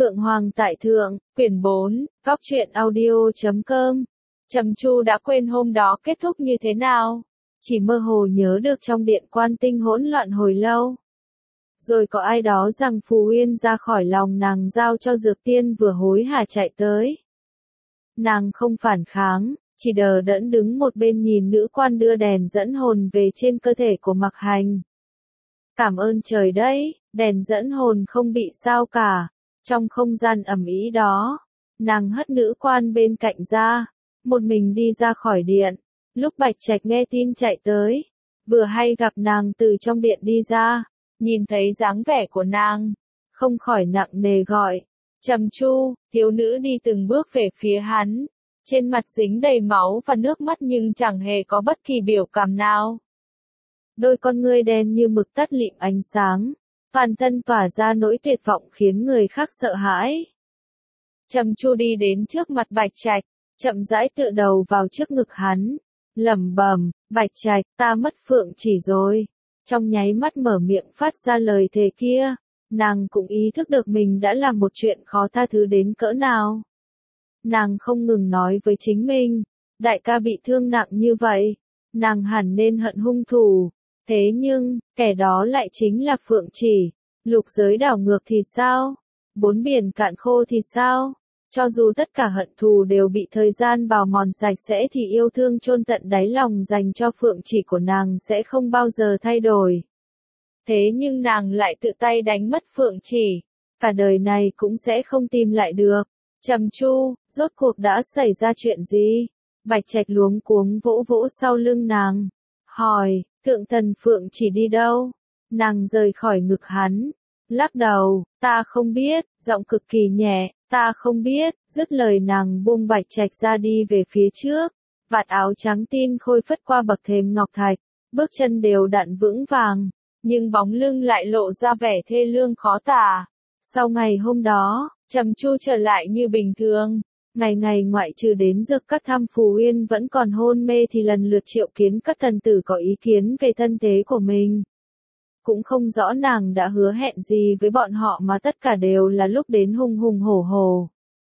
Phượng Hoàng tại Thượng, quyển 4, góc truyện audio.com. Trầm Chu đã quên hôm đó kết thúc như thế nào. Chỉ mơ hồ nhớ được trong điện quan tinh hỗn loạn hồi lâu. Rồi có ai đó rằng Phù Uyên ra khỏi lòng nàng giao cho Dược Tiên vừa hối hả chạy tới. Nàng không phản kháng, chỉ đờ đẫn đứng một bên nhìn nữ quan đưa đèn dẫn hồn về trên cơ thể của Mặc Hành. Cảm ơn trời đấy, đèn dẫn hồn không bị sao cả. Trong không gian ầm ĩ đó, nàng hất nữ quan bên cạnh ra, một mình đi ra khỏi điện. Lúc Bạch Trạch nghe tin chạy tới, vừa hay gặp nàng từ trong điện đi ra, nhìn thấy dáng vẻ của nàng, không khỏi nặng nề gọi, Trầm Chu. Thiếu nữ đi từng bước về phía hắn, trên mặt dính đầy máu và nước mắt nhưng chẳng hề có bất kỳ biểu cảm nào. Đôi con ngươi đen như mực tắt lịm ánh sáng, toàn thân tỏa ra nỗi tuyệt vọng khiến người khác sợ hãi. Trầm Chu đi đến trước mặt Bạch Trạch, chậm rãi tựa đầu vào trước ngực hắn, lẩm bẩm, Bạch Trạch, ta mất Phượng Chỉ rồi. Trong nháy mắt mở miệng phát ra lời thề kia, nàng cũng ý thức được mình đã làm một chuyện khó tha thứ đến cỡ nào. Nàng không ngừng nói với chính mình, đại ca bị thương nặng như vậy, nàng hẳn nên hận hung thủ. Thế nhưng, kẻ đó lại chính là Phượng Chỉ. Lục giới đảo ngược thì sao? Bốn biển cạn khô thì sao? Cho dù tất cả hận thù đều bị thời gian bào mòn sạch sẽ thì yêu thương chôn tận đáy lòng dành cho Phượng Chỉ của nàng sẽ không bao giờ thay đổi. Thế nhưng nàng lại tự tay đánh mất Phượng Chỉ. Cả đời này cũng sẽ không tìm lại được. Trầm Chu, rốt cuộc đã xảy ra chuyện gì? Bạch Trạch luống cuống vỗ vỗ sau lưng nàng. Hỏi, thượng thần Phượng Chỉ đi đâu? Nàng rời khỏi ngực hắn. Lắc đầu, ta không biết, giọng cực kỳ nhẹ, ta không biết. Dứt lời nàng buông Bạch Trạch ra đi về phía trước. Vạt áo trắng tin khôi phất qua bậc thềm ngọc thạch, bước chân đều đặn vững vàng, nhưng bóng lưng lại lộ ra vẻ thê lương khó tả. Sau ngày hôm đó, Trầm Chu trở lại như bình thường. Ngày ngày ngoại trừ đến Dược Các thăm Phù Uyên vẫn còn hôn mê thì lần lượt triệu kiến các thần tử có ý kiến về thân thế của mình. Cũng không rõ nàng đã hứa hẹn gì với bọn họ mà tất cả đều là lúc đến hùng hùng hổ hổ.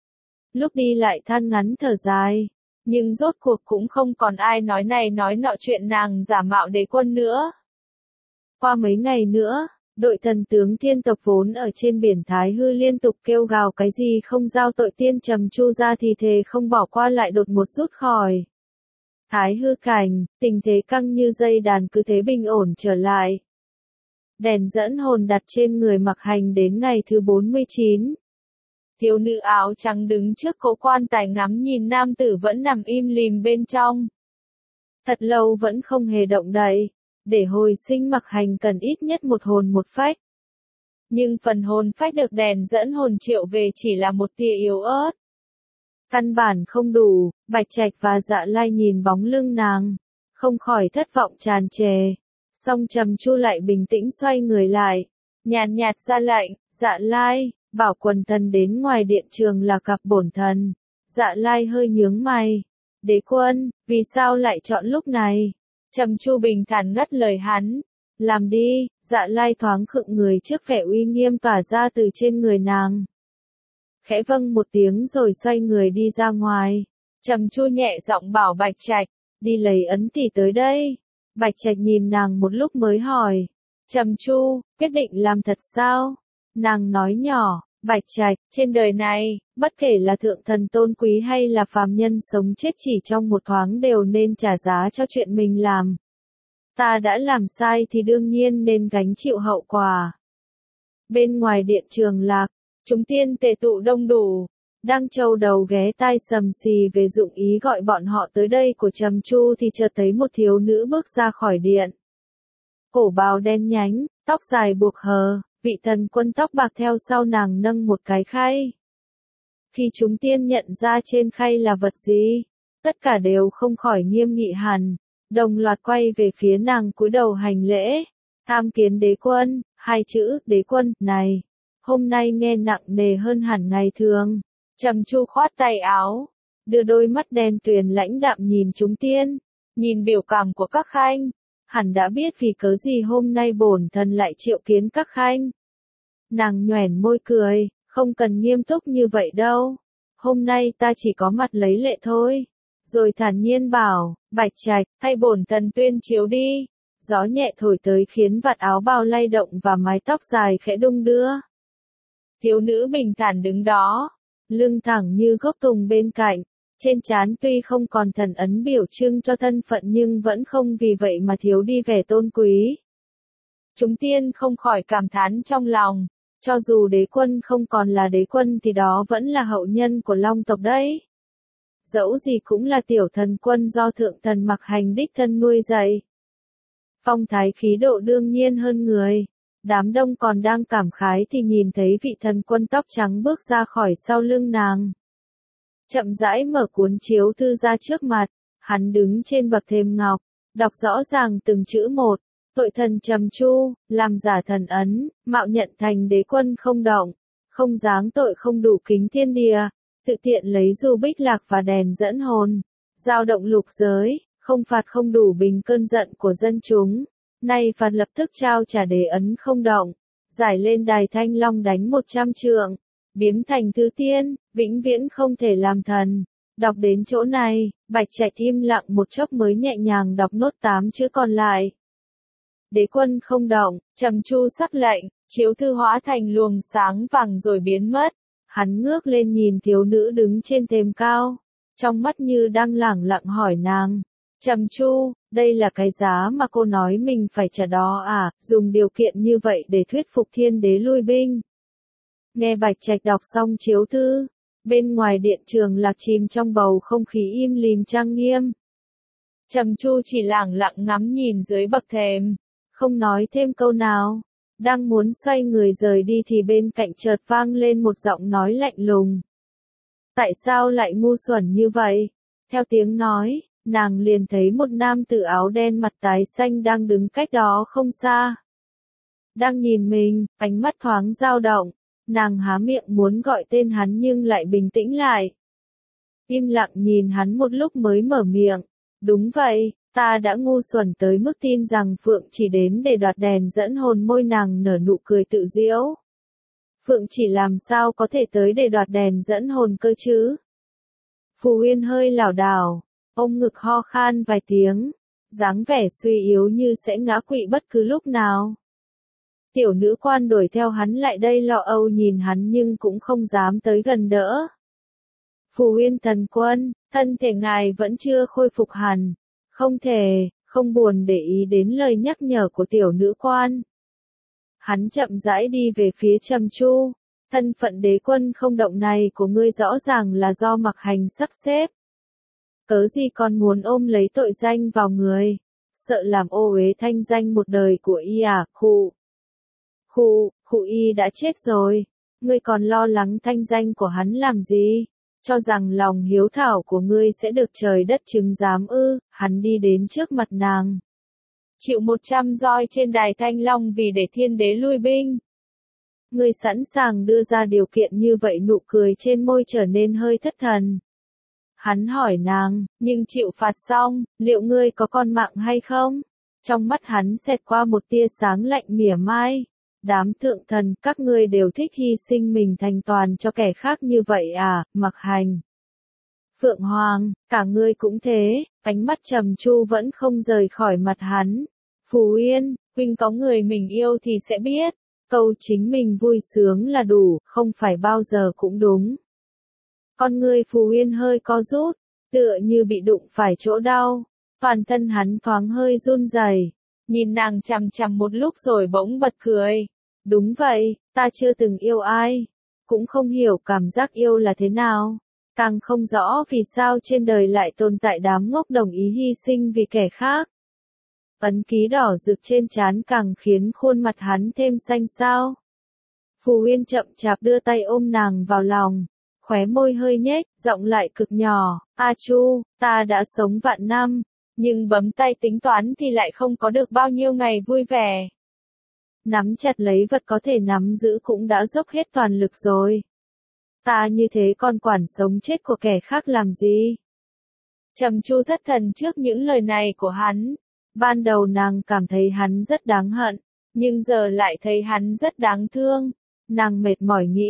Lúc đi lại than ngắn thở dài, nhưng rốt cuộc cũng không còn ai nói này nói nọ chuyện nàng giả mạo đế quân nữa. Qua mấy ngày nữa, đội thần tướng thiên tộc vốn ở trên biển Thái Hư liên tục kêu gào cái gì không giao tội tiên Trầm Chu ra thì thề không bỏ qua lại đột ngột rút khỏi Thái Hư cảnh, tình thế căng như dây đàn cứ thế bình ổn trở lại. Đèn dẫn hồn đặt trên người Mặc Hành đến ngày thứ 49. Thiếu nữ áo trắng đứng trước cỗ quan tài ngắm nhìn nam tử vẫn nằm im lìm bên trong. Thật lâu vẫn không hề động đậy. Để hồi sinh Mặc Hành cần ít nhất một hồn một phách. Nhưng phần hồn phách được đèn dẫn hồn triệu về chỉ là một tia yếu ớt. Căn bản không đủ. Bạch Trạch và Dạ Lai nhìn bóng lưng nàng, không khỏi thất vọng tràn trề. Song Trầm Chu lại bình tĩnh xoay người lại, nhàn nhạt ra lệnh, Dạ Lai, bảo quần thần đến ngoài điện trường là gặp bổn thần. Dạ Lai hơi nhướng mày. Đế quân, vì sao lại chọn lúc này? Trầm Chu bình thản ngắt lời hắn. Làm đi. Dạ Lai thoáng khựng người trước vẻ uy nghiêm tỏa ra từ trên người nàng. Khẽ vâng một tiếng rồi xoay người đi ra ngoài. Trầm Chu nhẹ giọng bảo Bạch Trạch, đi lấy ấn tỷ tới đây. Bạch Trạch nhìn nàng một lúc mới hỏi. Trầm Chu, quyết định làm thật sao? Nàng nói nhỏ, Bạch Trạch, trên đời này, bất kể là thượng thần tôn quý hay là phàm nhân sống chết chỉ trong một thoáng đều nên trả giá cho chuyện mình làm. Ta đã làm sai thì đương nhiên nên gánh chịu hậu quả. Bên ngoài điện Trường Lạc, chúng tiên tề tụ đông đủ, đang trâu đầu ghé tai sầm xì về dụng ý gọi bọn họ tới đây của Trầm Chu thì chợt thấy một thiếu nữ bước ra khỏi điện. Cổ bào đen nhánh, tóc dài buộc hờ, vị thần quân tóc bạc theo sau nàng nâng một cái khay. Khi chúng tiên nhận ra trên khay là vật gì, tất cả đều không khỏi nghiêm nghị hẳn, đồng loạt quay về phía nàng cúi đầu hành lễ. Tham kiến đế quân. Hai chữ đế quân này hôm nay nghe nặng nề hơn hẳn ngày thường. Trầm Chu khoát tay áo, đưa đôi mắt đen tuyền lãnh đạm nhìn chúng tiên, nhìn biểu cảm của các khanh, hẳn đã biết vì cớ gì hôm nay bổn thần lại triệu kiến các khanh. Nàng nhoẻn môi cười, Không cần nghiêm túc như vậy đâu. Hôm nay ta chỉ có mặt lấy lệ thôi. Rồi thản nhiên bảo, Bạch Trạch, thay bổn thần tuyên chiếu đi. Gió nhẹ thổi tới khiến vạt áo bào lay động và mái tóc dài khẽ đung đưa. Thiếu nữ bình thản đứng đó, lưng thẳng như gốc tùng bên cạnh. Trên trán tuy không còn thần ấn biểu trưng cho thân phận nhưng vẫn không vì vậy mà thiếu đi vẻ tôn quý. Chúng tiên không khỏi cảm thán trong lòng, cho dù đế quân không còn là đế quân thì đó vẫn là hậu nhân của Long tộc đấy. Dẫu gì cũng là tiểu thần quân do thượng thần Mặc Hành đích thân nuôi dạy. Phong thái khí độ đương nhiên hơn người. Đám đông còn đang cảm khái thì nhìn thấy vị thần quân tóc trắng bước ra khỏi sau lưng nàng. Chậm rãi mở cuốn chiếu thư ra trước mặt, hắn đứng trên bậc thềm ngọc, đọc rõ ràng từng chữ một. Tội thần Trầm Chu, làm giả thần ấn, mạo nhận thành đế quân không động, không giáng tội không đủ kính thiên địa, tự tiện lấy du bích lạc và đèn dẫn hồn, dao động lục giới, không phạt không đủ bình cơn giận của dân chúng, nay phạt lập tức trao trả đế ấn không động, giải lên đài Thanh Long đánh 100 trượng, biếm thành thứ tiên, vĩnh viễn không thể làm thần. Đọc đến chỗ này, Bạch Trạch im lặng một chốc mới nhẹ nhàng đọc nốt 8 chữ còn lại. Đế quân không động, Trầm Chu sắc lệnh, chiếu thư hóa thành luồng sáng vàng rồi biến mất. Hắn ngước lên nhìn thiếu nữ đứng trên thềm cao, trong mắt như đang lẳng lặng hỏi nàng. Trầm Chu, đây là cái giá mà cô nói mình phải trả đó à, dùng điều kiện như vậy để thuyết phục thiên đế lui binh. Nghe Bạch Trạch đọc xong chiếu thư, bên ngoài điện Trường Lạc chìm trong bầu không khí im lìm trang nghiêm. Trầm Chu chỉ lẳng lặng ngắm nhìn dưới bậc thềm, không nói thêm câu nào. Đang muốn xoay người rời đi thì bên cạnh chợt vang lên một giọng nói lạnh lùng. Tại sao lại ngu xuẩn như vậy? Theo tiếng nói, nàng liền thấy một nam tử áo đen mặt tái xanh đang đứng cách đó không xa. Đang nhìn mình, ánh mắt thoáng dao động, nàng há miệng muốn gọi tên hắn nhưng lại bình tĩnh lại. Im lặng nhìn hắn một lúc mới mở miệng. Đúng vậy. Ta đã ngu xuẩn tới mức tin rằng Phượng chỉ đến để đoạt đèn dẫn hồn, môi nàng nở nụ cười tự giễu. Phượng chỉ làm sao có thể tới để đoạt đèn dẫn hồn cơ chứ? Phù Uyên hơi lảo đảo, ôm ngực ho khan vài tiếng, dáng vẻ suy yếu như sẽ ngã quỵ bất cứ lúc nào. Tiểu nữ quan đuổi theo hắn lại đây lo âu nhìn hắn nhưng cũng không dám tới gần đỡ. Phù Uyên thần quân, thân thể ngài vẫn chưa khôi phục hẳn. Không thể, không buồn để ý đến lời nhắc nhở của tiểu nữ quan. Hắn chậm rãi đi về phía Trầm Chu. Thân phận đế quân không động này của ngươi rõ ràng là do Mặc Hành sắp xếp. Cớ gì còn muốn ôm lấy tội danh vào người, sợ làm ô uế thanh danh một đời của y à? Khụ y đã chết rồi, ngươi còn lo lắng thanh danh của hắn làm gì? Cho rằng lòng hiếu thảo của ngươi sẽ được trời đất chứng giám ư? Hắn đi đến trước mặt nàng. Chịu 100 roi trên đài Thanh Long vì để thiên đế lui binh. Ngươi sẵn sàng đưa ra điều kiện như vậy, nụ cười trên môi trở nên hơi thất thần. Hắn hỏi nàng, nhưng chịu phạt xong, liệu ngươi có còn mạng hay không? Trong mắt hắn xẹt qua một tia sáng lạnh mỉa mai. Đám thượng thần, các ngươi đều thích hy sinh mình thành toàn cho kẻ khác như vậy à? Mặc Hành, Phượng Hoàng, cả ngươi cũng thế. Ánh mắt Trầm Chu vẫn không rời khỏi mặt hắn. Phù Uyên, huynh có người mình yêu thì sẽ biết, câu chính mình vui sướng là đủ, không phải bao giờ cũng đúng. Con ngươi Phù Uyên hơi co rút, tựa như bị đụng phải chỗ đau. Toàn thân hắn thoáng hơi run rẩy, nhìn nàng chằm chằm một lúc rồi bỗng bật cười. Đúng vậy, ta chưa từng yêu ai, cũng không hiểu cảm giác yêu là thế nào, càng không rõ vì sao trên đời lại tồn tại đám ngốc đồng ý hy sinh vì kẻ khác. Ấn ký đỏ rực trên trán càng khiến khuôn mặt hắn thêm xanh xao. Phù Uyên chậm chạp đưa tay ôm nàng vào lòng, khóe môi hơi nhếch, giọng lại cực nhỏ, A Chu, ta đã sống vạn năm, nhưng bấm tay tính toán thì lại không có được bao nhiêu ngày vui vẻ. Nắm chặt lấy vật có thể nắm giữ cũng đã dốc hết toàn lực rồi. Ta như thế còn quản sống chết của kẻ khác làm gì? Trầm Chu thất thần trước những lời này của hắn. Ban đầu nàng cảm thấy hắn rất đáng hận, nhưng giờ lại thấy hắn rất đáng thương. Nàng mệt mỏi nghĩ,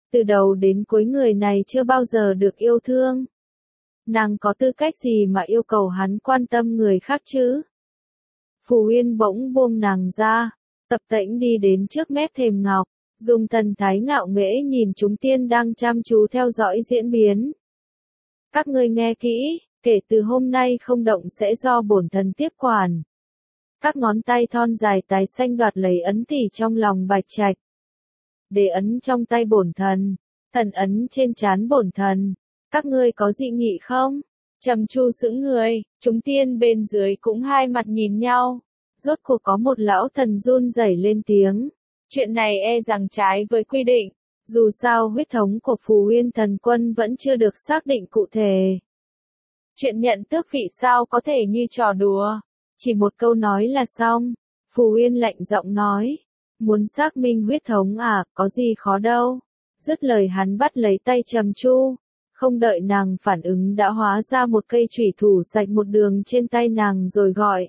Từ đầu đến cuối người này chưa bao giờ được yêu thương. Nàng có tư cách gì mà yêu cầu hắn quan tâm người khác chứ? Phù Uyên bỗng buông nàng ra, tập tễnh đi đến trước mép thềm ngọc, dùng thần thái ngạo nghễ nhìn chúng tiên đang chăm chú theo dõi diễn biến. Các ngươi nghe kỹ, kể từ hôm nay không động sẽ do bổn thần tiếp quản. Các ngón tay thon dài tái xanh đoạt lấy ấn tỷ trong lòng Bạch Trạch. Để ấn trong tay bổn thần, thần ấn trên trán bổn thần. Các ngươi có dị nghị không? Trầm Chu sững người, chúng tiên bên dưới cũng hai mặt nhìn nhau. Rốt cuộc có một lão thần run rẩy lên tiếng. Chuyện này e rằng trái với quy định. Dù sao huyết thống của Phù Uyên thần quân vẫn chưa được xác định cụ thể. Chuyện nhận tước vị sao có thể như trò đùa. Chỉ một câu nói là xong. Phù Uyên lạnh giọng nói. Muốn xác minh huyết thống à, có gì khó đâu. Dứt lời hắn bắt lấy tay Trầm Chu. Không đợi nàng phản ứng đã hóa ra một cây chủy thủ sạch một đường trên tay nàng rồi gọi.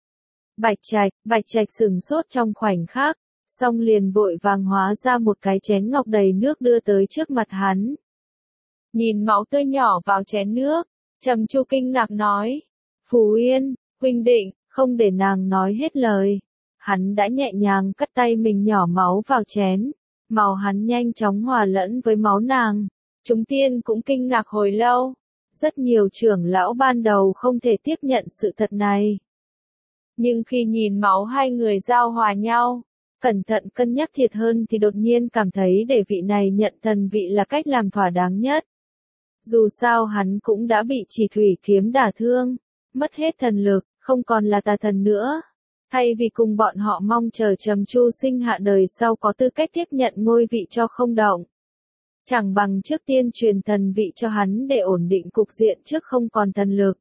Bạch Trạch sửng sốt trong khoảnh khắc, xong liền vội vàng hóa ra một cái chén ngọc đầy nước đưa tới trước mặt hắn. Nhìn máu tươi nhỏ vào chén nước, Trầm Chu kinh ngạc nói. Phù Uyên, huynh định, không để nàng nói hết lời. Hắn đã nhẹ nhàng cắt tay mình nhỏ máu vào chén, màu hắn nhanh chóng hòa lẫn với máu nàng. Chúng tiên cũng kinh ngạc hồi lâu. Rất nhiều trưởng lão ban đầu không thể tiếp nhận sự thật này. Nhưng khi nhìn máu hai người giao hòa nhau, cẩn thận cân nhắc thiệt hơn thì đột nhiên cảm thấy để vị này nhận thần vị là cách làm thỏa đáng nhất. Dù sao hắn cũng đã bị chỉ thủy kiếm đả thương, mất hết thần lực, không còn là tà thần nữa. Thay vì cùng bọn họ mong chờ Trầm Chu sinh hạ đời sau có tư cách tiếp nhận ngôi vị cho không động. Chẳng bằng trước tiên truyền thần vị cho hắn để ổn định cục diện trước không còn thần lực.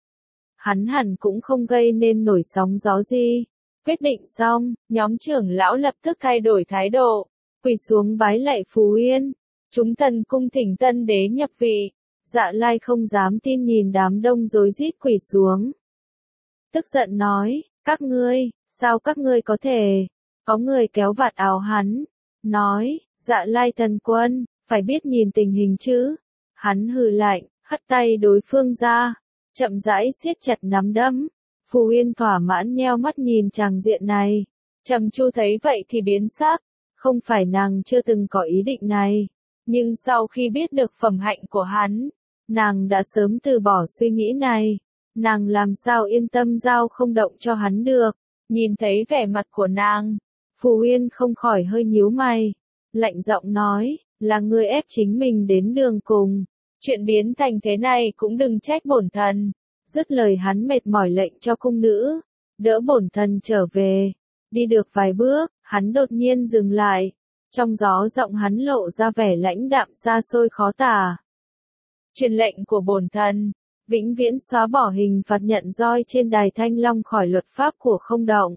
Hắn hẳn cũng không gây nên nổi sóng gió gì. Quyết định xong, nhóm trưởng lão lập tức thay đổi thái độ, quỳ xuống bái lạy Phù Uyên. Chúng thần cung thỉnh tân đế nhập vị. Dạ Lai không dám tin nhìn đám đông rối rít quỳ xuống. Tức giận nói, sao các ngươi có thể? Có người kéo vạt áo hắn, nói, Dạ Lai thần quân, phải biết nhìn tình hình chứ. Hắn hừ lạnh, hất tay đối phương ra, chậm rãi siết chặt nắm đấm. Phù Uyên thỏa mãn nheo mắt nhìn tràng diện này. Trầm Chu thấy vậy thì biến sắc, không phải nàng chưa từng có ý định này, nhưng sau khi biết được phẩm hạnh của hắn, nàng đã sớm từ bỏ suy nghĩ này. Nàng làm sao yên tâm giao không động cho hắn được. Nhìn thấy vẻ mặt của nàng, Phù Uyên không khỏi hơi nhíu mày, lạnh giọng nói, là ngươi ép chính mình đến đường cùng. Chuyện biến thành thế này cũng đừng trách bổn thần. Dứt lời hắn mệt mỏi lệnh cho cung nữ, đỡ bổn thần trở về. Đi được vài bước, hắn đột nhiên dừng lại. Trong gió giọng hắn lộ ra vẻ lãnh đạm xa xôi khó tả. Truyền lệnh của bổn thần, vĩnh viễn xóa bỏ hình phạt nhận roi trên đài Thanh Long khỏi luật pháp của không động.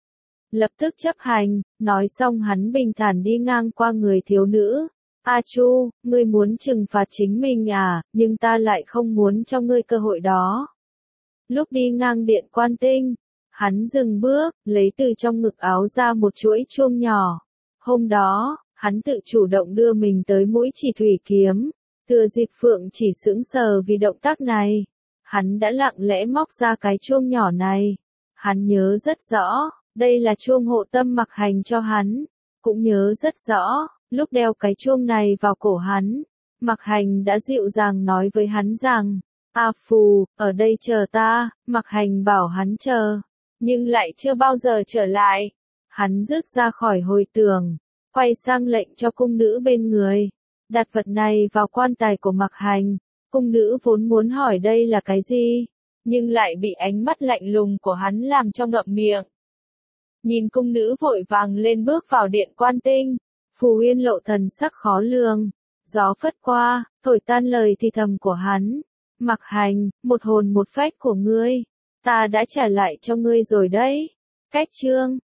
Lập tức chấp hành, nói xong hắn bình thản đi ngang qua người thiếu nữ. A Chu, ngươi muốn trừng phạt chính mình à, nhưng ta lại không muốn cho ngươi cơ hội đó. Lúc đi ngang điện Quan Tinh, hắn dừng bước, lấy từ trong ngực áo ra một chuỗi chuông nhỏ. Hôm đó, hắn tự chủ động đưa mình tới mũi chỉ thủy kiếm. Thừa dịp Phượng chỉ sững sờ vì động tác này. Hắn đã lặng lẽ móc ra cái chuông nhỏ này. Hắn nhớ rất rõ, đây là chuông hộ tâm Mặc Hành cho hắn. Cũng nhớ rất rõ, lúc đeo cái chuông này vào cổ hắn, Mặc Hành đã dịu dàng nói với hắn rằng, A Phù, ở đây chờ ta. Mặc Hành bảo hắn chờ, nhưng lại chưa bao giờ trở lại. Hắn rứt ra khỏi hồi tưởng, quay sang lệnh cho cung nữ bên người. Đặt vật này vào quan tài của Mặc Hành. Cung nữ vốn muốn hỏi đây là cái gì, nhưng lại bị ánh mắt lạnh lùng của hắn làm cho ngậm miệng. Nhìn cung nữ vội vàng lên bước vào điện Quan Tinh, Phù Uyên lộ thần sắc khó lường. Gió phất qua, thổi tan lời thì thầm của hắn. Mặc Hành, một hồn một phách của ngươi, ta đã trả lại cho ngươi rồi đấy. Cách chương